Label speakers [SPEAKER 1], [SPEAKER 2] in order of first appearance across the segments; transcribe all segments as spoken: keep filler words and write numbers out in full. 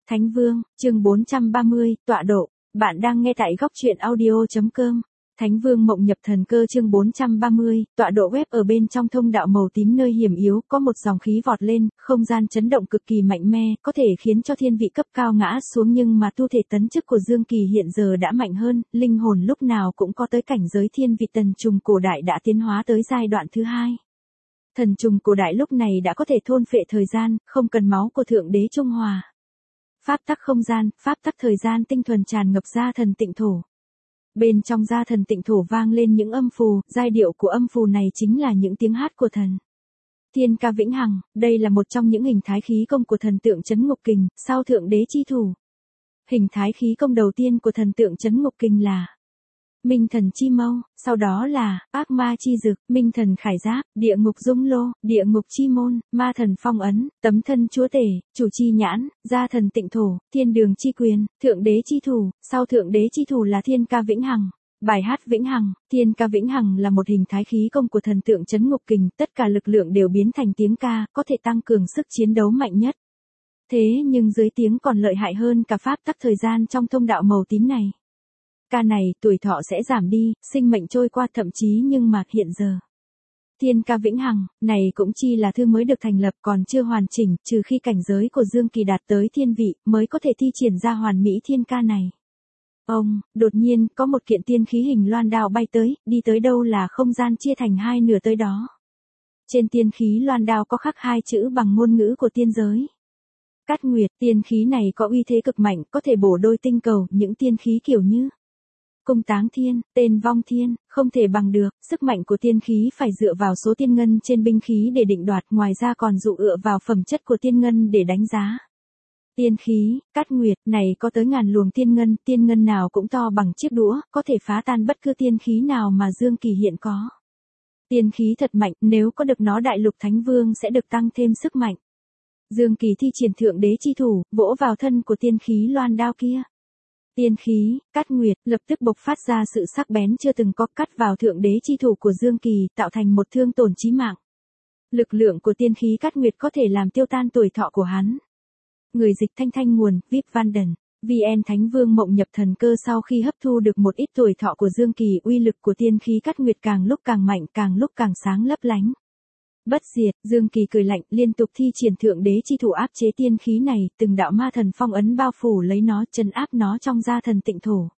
[SPEAKER 1] Thánh Vương, chương bốn trăm ba mươi, tọa độ. Bạn đang nghe tại góc truyện audio chấm com. Thánh Vương Mộng Nhập Thần Cơ chương bốn trăm ba mươi, tọa độ web ở bên trong thông đạo màu tím nơi hiểm yếu, có một dòng khí vọt lên, không gian chấn động cực kỳ mạnh mẽ, có thể khiến cho thiên vị cấp cao ngã xuống, nhưng mà tu thể tấn chức của Dương Kỳ hiện giờ đã mạnh hơn, linh hồn lúc nào cũng có tới cảnh giới thiên vị tần trùng cổ đại đã tiến hóa tới giai đoạn thứ hai. Thần trùng cổ đại lúc này đã có thể thôn phệ thời gian, không cần máu của Thượng Đế Trung Hòa. Pháp tắc không gian, pháp tắc thời gian tinh thuần tràn ngập ra thần tịnh thổ. Bên trong gia thần tịnh thổ vang lên những âm phù, giai điệu của âm phù này chính là những tiếng hát của thần. Thiên ca vĩnh hằng, đây là một trong những hình thái khí công của thần tượng Trấn Ngục Kình, sau Thượng Đế chi thủ. Hình thái khí công đầu tiên của thần tượng Trấn Ngục Kình là Minh thần chi mâu, sau đó là ác ma chi dực, minh thần khải giáp, địa ngục dung lô, địa ngục chi môn, ma thần phong ấn, tấm thân chúa tể, chủ chi nhãn, gia thần tịnh thổ, thiên đường chi quyền, thượng đế chi thủ, sau thượng đế chi thủ là thiên ca vĩnh hằng. Bài hát vĩnh hằng, thiên ca vĩnh hằng là một hình thái khí công của thần tượng Trấn Ngục Kình, tất cả lực lượng đều biến thành tiếng ca, có thể tăng cường sức chiến đấu mạnh nhất. Thế nhưng dưới tiếng còn lợi hại hơn cả pháp tắc thời gian trong thông đạo màu tím này. Ca này, tuổi thọ sẽ giảm đi, sinh mệnh trôi qua, thậm chí nhưng mà hiện giờ. Thiên ca vĩnh hằng, này cũng chi là thư mới được thành lập, còn chưa hoàn chỉnh, trừ khi cảnh giới của Dương Kỳ đạt tới thiên vị, mới có thể thi triển ra hoàn mỹ thiên ca này. Ông, đột nhiên, có một kiện tiên khí hình loan đao bay tới, đi tới đâu là không gian chia thành hai nửa tới đó. Trên tiên khí loan đao có khắc hai chữ bằng ngôn ngữ của tiên giới. Cát Nguyệt, tiên khí này có uy thế cực mạnh, có thể bổ đôi tinh cầu, những tiên khí kiểu như Cung Táng Thiên, Tên Vong Thiên, không thể bằng được, sức mạnh của tiên khí phải dựa vào số tiên ngân trên binh khí để định đoạt, ngoài ra còn dụ ựa vào phẩm chất của tiên ngân để đánh giá. Tiên khí, Cát Nguyệt, này có tới ngàn luồng tiên ngân, tiên ngân nào cũng to bằng chiếc đũa, có thể phá tan bất cứ tiên khí nào mà Dương Kỳ hiện có. Tiên khí thật mạnh, nếu có được nó Đại Lục Thánh Vương sẽ được tăng thêm sức mạnh. Dương Kỳ thi triển thượng đế chi thủ, vỗ vào thân của tiên khí loan đao kia. Tiên khí, Cát Nguyệt, lập tức bộc phát ra sự sắc bén chưa từng có, cắt vào thượng đế chi thủ của Dương Kỳ, tạo thành một thương tổn chí mạng. Lực lượng của tiên khí Cát Nguyệt có thể làm tiêu tan tuổi thọ của hắn. Người dịch thanh thanh nguồn, vê i pê Vanden, vê en Thánh Vương Mộng Nhập Thần Cơ sau khi hấp thu được một ít tuổi thọ của Dương Kỳ, uy lực của tiên khí Cát Nguyệt càng lúc càng mạnh, càng lúc càng sáng lấp lánh. Bất diệt, Dương Kỳ cười lạnh, liên tục thi triển thượng đế chi thủ áp chế tiên khí này, từng đạo ma thần phong ấn bao phủ lấy nó, trấn áp nó trong gia thần tịnh thổ.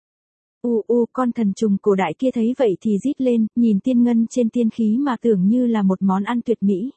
[SPEAKER 1] U u, con thần trùng cổ đại kia thấy vậy thì rít lên, nhìn tiên ngân trên tiên khí mà tưởng như là một món ăn tuyệt mỹ.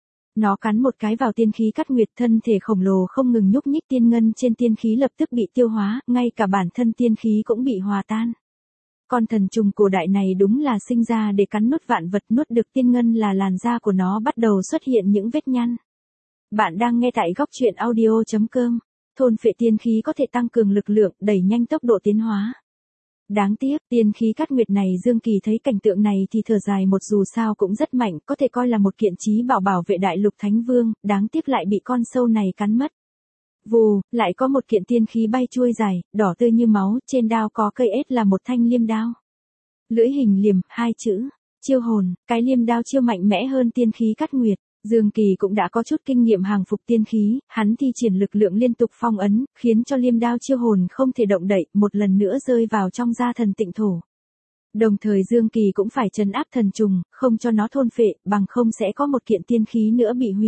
[SPEAKER 1] Nó cắn một cái vào tiên khí Cát Nguyệt, thân thể khổng lồ không ngừng nhúc nhích, tiên ngân trên tiên khí lập tức bị tiêu hóa, ngay cả bản thân tiên khí cũng bị hòa tan. Con thần trùng cổ đại này đúng là sinh ra để cắn nuốt vạn vật, nuốt được tiên ngân là làn da của nó bắt đầu xuất hiện những vết nhăn. Bạn đang nghe tại góc truyện audio chấm com. Thôn phệ tiên khí có thể tăng cường lực lượng, đẩy nhanh tốc độ tiến hóa. Đáng tiếc, tiên khí Cát Nguyệt này Dương Kỳ thấy cảnh tượng này thì thở dài một, dù sao cũng rất mạnh, có thể coi là một kiện chí bảo bảo vệ Đại Lục Thánh Vương, đáng tiếc lại bị con sâu này cắn mất. Vù, lại có một kiện tiên khí bay chui dài, đỏ tươi như máu, trên đao có cây ết là một thanh liêm đao. Lưỡi hình liềm, hai chữ, chiêu hồn, cái liêm đao chiêu mạnh mẽ hơn tiên khí Cát Nguyệt. Dương Kỳ cũng đã có chút kinh nghiệm hàng phục tiên khí, hắn thi triển lực lượng liên tục phong ấn, khiến cho liêm đao chiêu hồn không thể động đậy, một lần nữa rơi vào trong gia thần tịnh thổ. Đồng thời Dương Kỳ cũng phải trấn áp thần trùng, không cho nó thôn phệ, bằng không sẽ có một kiện tiên khí nữa bị hủy.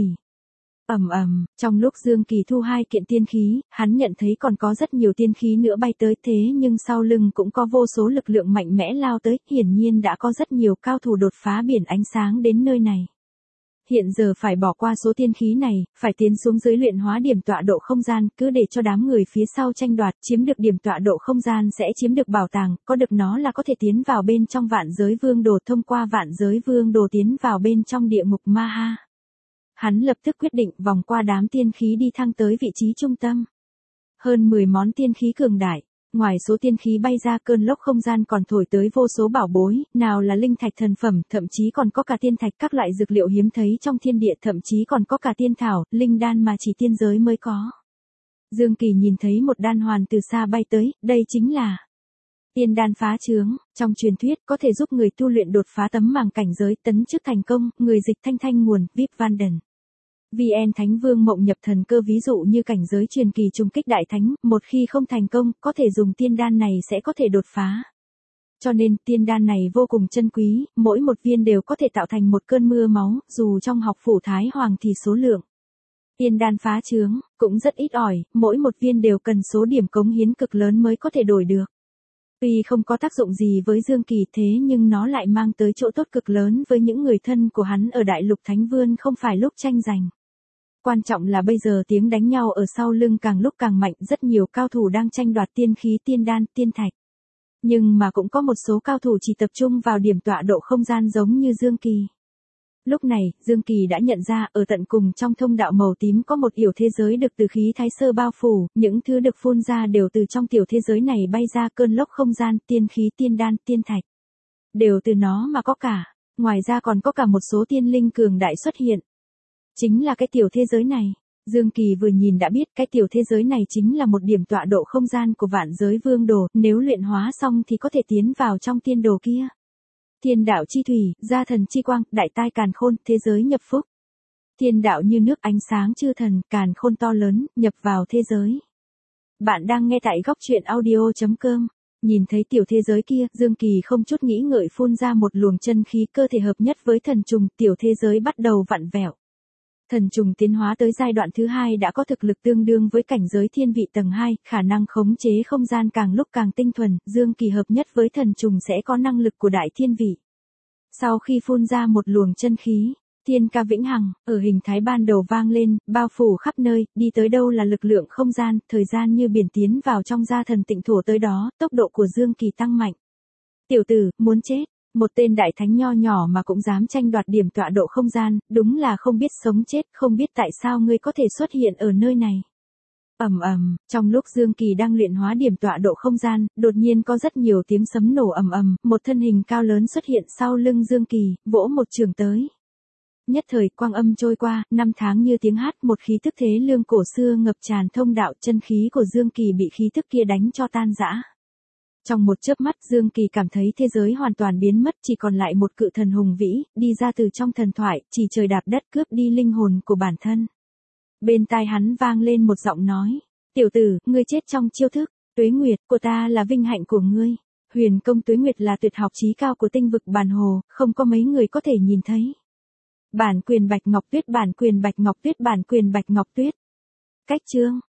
[SPEAKER 1] Ầm ầm, trong lúc Dương Kỳ thu hai kiện tiên khí, hắn nhận thấy còn có rất nhiều tiên khí nữa bay tới, thế nhưng sau lưng cũng có vô số lực lượng mạnh mẽ lao tới, hiển nhiên đã có rất nhiều cao thủ đột phá biển ánh sáng đến nơi này. Hiện giờ phải bỏ qua số tiên khí này, phải tiến xuống dưới luyện hóa điểm tọa độ không gian, cứ để cho đám người phía sau tranh đoạt, chiếm được điểm tọa độ không gian sẽ chiếm được bảo tàng, có được nó là có thể tiến vào bên trong vạn giới vương đồ, thông qua vạn giới vương đồ tiến vào bên trong địa ngục ma ha. Hắn lập tức quyết định vòng qua đám tiên khí đi thăng tới vị trí trung tâm. Hơn mười món tiên khí cường đại, ngoài số tiên khí bay ra, cơn lốc không gian còn thổi tới vô số bảo bối, nào là linh thạch thần phẩm, thậm chí còn có cả tiên thạch, các loại dược liệu hiếm thấy trong thiên địa, thậm chí còn có cả tiên thảo, linh đan mà chỉ tiên giới mới có. Dương Kỳ nhìn thấy một đan hoàn từ xa bay tới, đây chính là tiên đan phá chướng, trong truyền thuyết có thể giúp người tu luyện đột phá tấm màng cảnh giới, tấn chức thành công, người dịch thanh thanh nguồn, vê i pê Vanden. vê en Thánh Vương Mộng Nhập Thần Cơ ví dụ như cảnh giới truyền kỳ trùng kích đại thánh, một khi không thành công, có thể dùng tiên đan này sẽ có thể đột phá. Cho nên, tiên đan này vô cùng chân quý, mỗi một viên đều có thể tạo thành một cơn mưa máu, dù trong học phủ Thái Hoàng thì số lượng tiên đan phá trướng, cũng rất ít ỏi, mỗi một viên đều cần số điểm cống hiến cực lớn mới có thể đổi được. Tuy không có tác dụng gì với Dương Kỳ thế nhưng nó lại mang tới chỗ tốt cực lớn với những người thân của hắn ở Đại Lục Thánh Vươn không phải lúc tranh giành. Quan trọng là bây giờ tiếng đánh nhau ở sau lưng càng lúc càng mạnh, rất nhiều cao thủ đang tranh đoạt tiên khí, tiên đan, tiên thạch. Nhưng mà cũng có một số cao thủ chỉ tập trung vào điểm tọa độ không gian giống như Dương Kỳ. Lúc này, Dương Kỳ đã nhận ra, ở tận cùng trong thông đạo màu tím có một yểu thế giới được từ khí thái sơ bao phủ, những thứ được phun ra đều từ trong tiểu thế giới này bay ra, cơn lốc không gian, tiên khí, tiên đan, tiên thạch. Đều từ nó mà có cả, ngoài ra còn có cả một số tiên linh cường đại xuất hiện. Chính là cái tiểu thế giới này. Dương Kỳ vừa nhìn đã biết cái tiểu thế giới này chính là một điểm tọa độ không gian của vạn giới vương đồ, nếu luyện hóa xong thì có thể tiến vào trong tiên đồ kia. Thiên đạo chi thủy, gia thần chi quang, đại tai càn khôn, thế giới nhập phúc. Thiên đạo như nước, ánh sáng chư thần, càn khôn to lớn, nhập vào thế giới. Bạn đang nghe tại góc truyện audio chấm com. Nhìn thấy tiểu thế giới kia, Dương Kỳ không chút nghĩ ngợi phun ra một luồng chân khí cơ thể hợp nhất với thần trùng, tiểu thế giới bắt đầu vặn vẹo. Thần trùng tiến hóa tới giai đoạn thứ hai đã có thực lực tương đương với cảnh giới thiên vị tầng hai, khả năng khống chế không gian càng lúc càng tinh thuần, Dương Kỳ hợp nhất với thần trùng sẽ có năng lực của đại thiên vị. Sau khi phun ra một luồng chân khí, thiên ca vĩnh hằng, ở hình thái ban đầu vang lên, bao phủ khắp nơi, đi tới đâu là lực lượng không gian, thời gian như biển tiến vào trong gia thần tịnh thổ tới đó, tốc độ của Dương Kỳ tăng mạnh. Tiểu tử, muốn chết. Một tên đại thánh nho nhỏ mà cũng dám tranh đoạt điểm tọa độ không gian, đúng là không biết sống chết, không biết tại sao ngươi có thể xuất hiện ở nơi này. Ầm ầm, trong lúc Dương Kỳ đang luyện hóa điểm tọa độ không gian, đột nhiên có rất nhiều tiếng sấm nổ ầm ầm, một thân hình cao lớn xuất hiện sau lưng Dương Kỳ, vỗ một trường tới. Nhất thời quang âm trôi qua, năm tháng như tiếng hát, một khí thức thế lương cổ xưa ngập tràn thông đạo, chân khí của Dương Kỳ bị khí thức kia đánh cho tan rã. Trong một chớp mắt Dương Kỳ cảm thấy thế giới hoàn toàn biến mất, chỉ còn lại một cự thần hùng vĩ, đi ra từ trong thần thoại, chỉ trời đạp đất cướp đi linh hồn của bản thân. Bên tai hắn vang lên một giọng nói, tiểu tử, ngươi chết trong chiêu thức, Tuế Nguyệt của ta là vinh hạnh của ngươi. Huyền công Tuế Nguyệt là tuyệt học chí cao của tinh vực Bàn Hồ, không có mấy người có thể nhìn thấy. Bản quyền Bạch Ngọc Tuyết, bản quyền Bạch Ngọc Tuyết, bản quyền Bạch Ngọc Tuyết. Cách chương